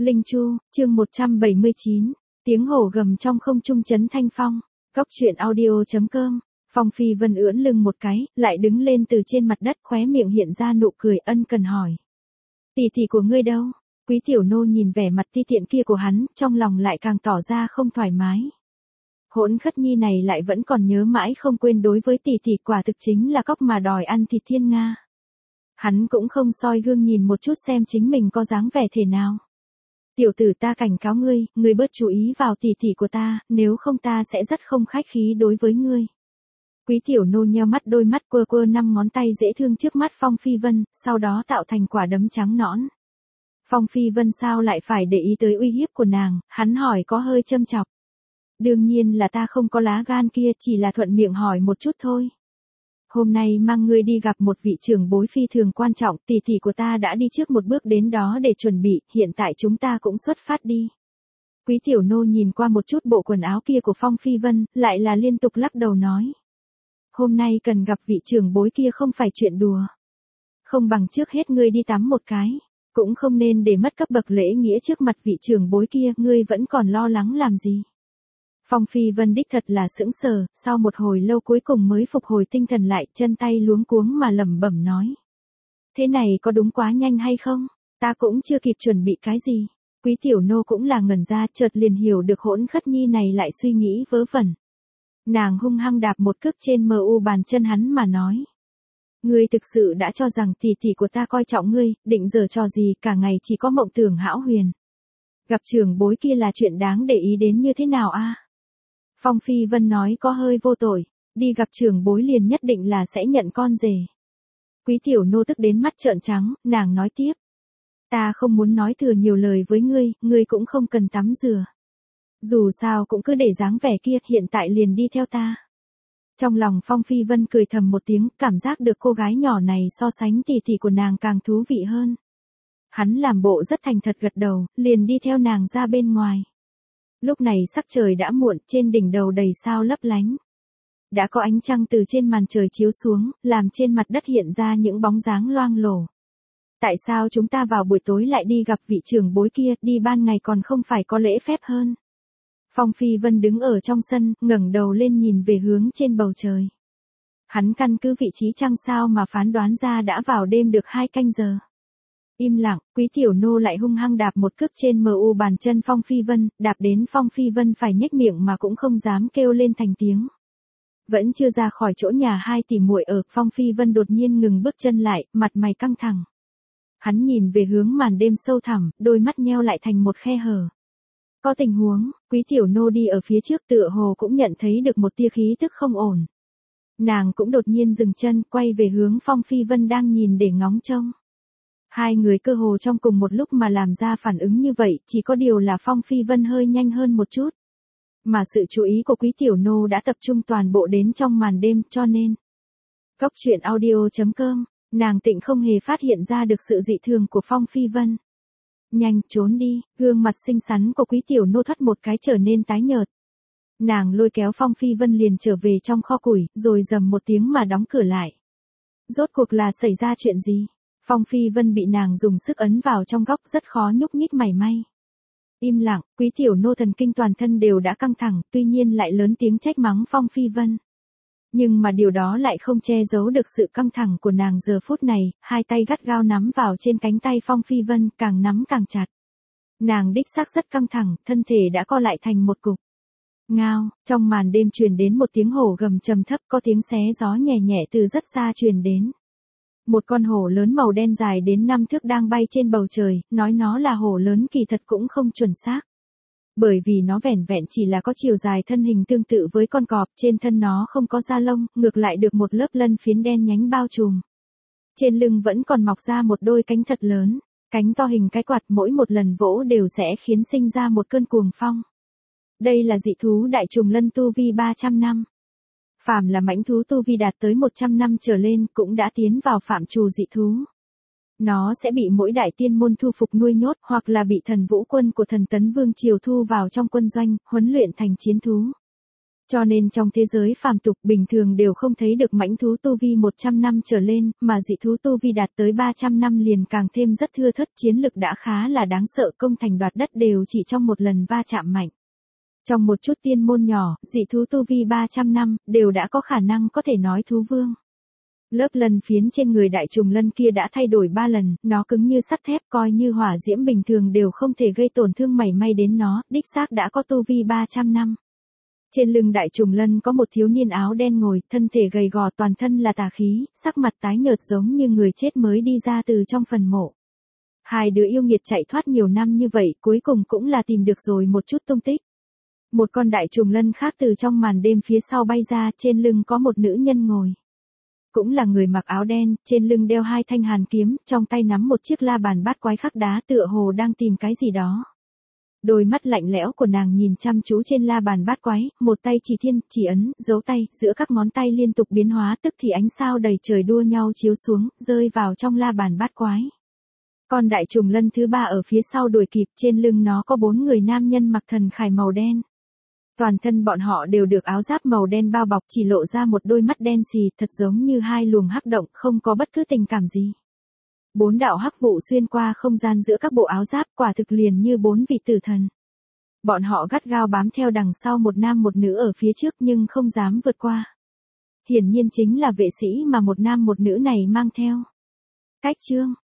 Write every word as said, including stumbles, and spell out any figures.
Linh Chu, chương một trăm bảy mươi chín, tiếng hổ gầm trong không trung chấn thanh phong. Góc truyện audio chấm com. Phong Phi Vân ưỡn lưng một cái, lại đứng lên từ trên mặt đất, khóe miệng hiện ra nụ cười ân cần hỏi. Tỷ tỷ của ngươi đâu? Quý tiểu nô nhìn vẻ mặt ti tiện kia của hắn, trong lòng lại càng tỏ ra không thoải mái. Hỗn Khất Nhi này lại vẫn còn nhớ mãi không quên đối với tỷ tỷ, quả thực chính là cóc mà đòi ăn thịt thiên nga. Hắn cũng không soi gương nhìn một chút xem chính mình có dáng vẻ thế nào. Tiểu tử, ta cảnh cáo ngươi, ngươi bớt chú ý vào tỷ tỷ của ta, nếu không ta sẽ rất không khách khí đối với ngươi. Quý tiểu nô nheo mắt, đôi mắt quơ quơ năm ngón tay dễ thương trước mắt Phong Phi Vân, sau đó tạo thành quả đấm trắng nõn. Phong Phi Vân sao lại phải để ý tới uy hiếp của nàng, hắn hỏi có hơi châm chọc. Đương nhiên là ta không có lá gan kia, chỉ là thuận miệng hỏi một chút thôi. Hôm nay mang ngươi đi gặp một vị trưởng bối phi thường quan trọng, tỷ tỷ của ta đã đi trước một bước đến đó để chuẩn bị, hiện tại chúng ta cũng xuất phát đi. Quý tiểu nô nhìn qua một chút bộ quần áo kia của Phong Phi Vân, lại là liên tục lắc đầu nói. Hôm nay cần gặp vị trưởng bối kia không phải chuyện đùa. Không bằng trước hết ngươi đi tắm một cái, cũng không nên để mất cấp bậc lễ nghĩa trước mặt vị trưởng bối kia, ngươi vẫn còn lo lắng làm gì. Phong Phi Vân đích thật là sững sờ, sau một hồi lâu cuối cùng mới phục hồi tinh thần lại, chân tay luống cuống mà lẩm bẩm nói. Thế này có đúng quá nhanh hay không? Ta cũng chưa kịp chuẩn bị cái gì. Quý tiểu nô cũng là ngẩn ra, chợt liền hiểu được Hỗn Khất Nhi này lại suy nghĩ vớ vẩn. Nàng hung hăng đạp một cước trên mờ u bàn chân hắn mà nói. Ngươi thực sự đã cho rằng tỷ tỷ của ta coi trọng ngươi, định giở trò gì, cả ngày chỉ có mộng tưởng hão huyền. Gặp trưởng bối kia là chuyện đáng để ý đến như thế nào a? Phong Phi Vân nói có hơi vô tội, đi gặp trưởng bối liền nhất định là sẽ nhận con rể. Quý tiểu nô tức đến mắt trợn trắng, nàng nói tiếp. Ta không muốn nói thừa nhiều lời với ngươi, ngươi cũng không cần tắm rửa. Dù sao cũng cứ để dáng vẻ kia, hiện tại liền đi theo ta. Trong lòng Phong Phi Vân cười thầm một tiếng, cảm giác được cô gái nhỏ này so sánh tỷ tỷ của nàng càng thú vị hơn. Hắn làm bộ rất thành thật gật đầu, liền đi theo nàng ra bên ngoài. Lúc này sắc trời đã muộn, trên đỉnh đầu đầy sao lấp lánh. Đã có ánh trăng từ trên màn trời chiếu xuống, làm trên mặt đất hiện ra những bóng dáng loang lổ. Tại sao chúng ta vào buổi tối lại đi gặp vị trưởng bối kia, đi ban ngày còn không phải có lễ phép hơn? Phong Phi Vân đứng ở trong sân, ngẩng đầu lên nhìn về hướng trên bầu trời. Hắn căn cứ vị trí trăng sao mà phán đoán ra đã vào đêm được hai canh giờ. Im lặng, quý tiểu nô lại hung hăng đạp một cước trên mờ u bàn chân Phong Phi Vân, đạp đến Phong Phi Vân phải nhếch miệng mà cũng không dám kêu lên thành tiếng. Vẫn chưa ra khỏi chỗ nhà hai tỷ muội ở, Phong Phi Vân đột nhiên ngừng bước chân lại, mặt mày căng thẳng. Hắn nhìn về hướng màn đêm sâu thẳm, đôi mắt nheo lại thành một khe hở. Có tình huống, quý tiểu nô đi ở phía trước tựa hồ cũng nhận thấy được một tia khí tức không ổn. Nàng cũng đột nhiên dừng chân, quay về hướng Phong Phi Vân đang nhìn để ngóng trông. Hai người cơ hồ trong cùng một lúc mà làm ra phản ứng như vậy, chỉ có điều là Phong Phi Vân hơi nhanh hơn một chút. Mà sự chú ý của quý tiểu nô đã tập trung toàn bộ đến trong màn đêm, cho nên. Góc truyện audio chấm com, nàng tịnh không hề phát hiện ra được sự dị thường của Phong Phi Vân. Nhanh, trốn đi, gương mặt xinh xắn của quý tiểu nô thoát một cái trở nên tái nhợt. Nàng lôi kéo Phong Phi Vân liền trở về trong kho củi, rồi rầm một tiếng mà đóng cửa lại. Rốt cuộc là xảy ra chuyện gì? Phong Phi Vân bị nàng dùng sức ấn vào trong góc, rất khó nhúc nhích mảy may. Im lặng, quý tiểu nô thần kinh toàn thân đều đã căng thẳng, tuy nhiên lại lớn tiếng trách mắng Phong Phi Vân. Nhưng mà điều đó lại không che giấu được sự căng thẳng của nàng giờ phút này, hai tay gắt gao nắm vào trên cánh tay Phong Phi Vân, càng nắm càng chặt. Nàng đích xác rất căng thẳng, thân thể đã co lại thành một cục. Ngao, trong màn đêm truyền đến một tiếng hổ gầm trầm thấp, có tiếng xé gió nhẹ nhẹ từ rất xa truyền đến. Một con hổ lớn màu đen dài đến năm thước đang bay trên bầu trời, nói nó là hổ lớn kỳ thật cũng không chuẩn xác. Bởi vì nó vẻn vẹn chỉ là có chiều dài thân hình tương tự với con cọp, trên thân nó không có da lông, ngược lại được một lớp lân phiến đen nhánh bao trùm. Trên lưng vẫn còn mọc ra một đôi cánh thật lớn, cánh to hình cái quạt, mỗi một lần vỗ đều sẽ khiến sinh ra một cơn cuồng phong. Đây là dị thú đại trùng lân tu vi ba trăm năm. Phàm là mãnh thú tu vi đạt tới một trăm năm trở lên cũng đã tiến vào phạm trù dị thú. Nó sẽ bị mỗi đại tiên môn thu phục nuôi nhốt, hoặc là bị thần vũ quân của thần Tấn Vương Triều thu vào trong quân doanh, huấn luyện thành chiến thú. Cho nên trong thế giới phàm tục bình thường đều không thấy được mãnh thú tu vi một trăm năm trở lên, mà dị thú tu vi đạt tới ba trăm năm liền càng thêm rất thưa thớt, chiến lực đã khá là đáng sợ, công thành đoạt đất đều chỉ trong một lần va chạm mạnh. Trong một chút tiên môn nhỏ, dị thú tu vi ba trăm năm, đều đã có khả năng có thể nói thú vương. Lớp lân phiến trên người đại trùng lân kia đã thay đổi ba lần, nó cứng như sắt thép, coi như hỏa diễm bình thường đều không thể gây tổn thương mảy may đến nó, đích xác đã có tu vi ba trăm năm. Trên lưng đại trùng lân có một thiếu niên áo đen ngồi, thân thể gầy gò, toàn thân là tà khí, sắc mặt tái nhợt giống như người chết mới đi ra từ trong phần mộ. Hai đứa yêu nghiệt chạy thoát nhiều năm như vậy, cuối cùng cũng là tìm được rồi một chút tung tích. Một con đại trùng lân khác từ trong màn đêm phía sau bay ra, trên lưng có một nữ nhân ngồi. Cũng là người mặc áo đen, trên lưng đeo hai thanh hàn kiếm, trong tay nắm một chiếc la bàn bát quái khắc đá, tựa hồ đang tìm cái gì đó. Đôi mắt lạnh lẽo của nàng nhìn chăm chú trên la bàn bát quái, một tay chỉ thiên, chỉ ấn, dấu tay, giữa các ngón tay liên tục biến hóa, tức thì ánh sao đầy trời đua nhau chiếu xuống, rơi vào trong la bàn bát quái. Con đại trùng lân thứ ba ở phía sau đuổi kịp, trên lưng nó có bốn người nam nhân mặc thần khải màu đen. Toàn thân bọn họ đều được áo giáp màu đen bao bọc, chỉ lộ ra một đôi mắt đen xì, thật giống như hai luồng hắc động, không có bất cứ tình cảm gì. Bốn đạo hắc vụ xuyên qua không gian giữa các bộ áo giáp, quả thực liền như bốn vị tử thần. Bọn họ gắt gao bám theo đằng sau một nam một nữ ở phía trước nhưng không dám vượt qua. Hiển nhiên chính là vệ sĩ mà một nam một nữ này mang theo. Cách chương